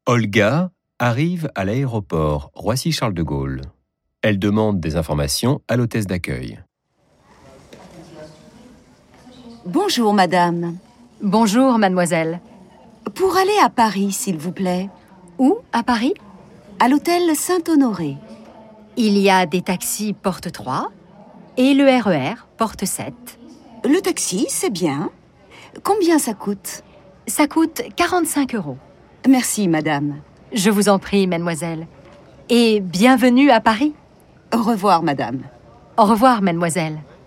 Olga arrive à l'aéroport Roissy-Charles de Gaulle. Elle demande des informations à l'hôtesse d'accueil. Bonjour, madame. Bonjour, mademoiselle. Pour aller à Paris, s'il vous plaît. Où, à Paris? À l'hôtel Saint-Honoré. Il y a des taxis porte 3 et le RER porte 7. Le taxi, c'est bien. Combien ça coûte? Ça coûte 45 €. Merci, madame. Je vous en prie, mademoiselle. Et bienvenue à Paris. Au revoir, madame. Au revoir, mademoiselle.